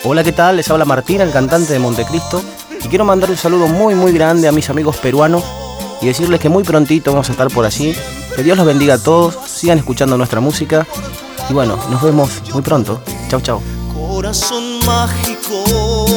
Hola, ¿qué tal? Les habla Martín, el cantante de Montecristo, y quiero mandar un saludo muy muy grande a mis amigos peruanos y decirles que muy prontito vamos a estar por allí. Que Dios los bendiga a todos, sigan escuchando nuestra música y bueno, nos vemos muy pronto. Chau, chau. Corazón mágico.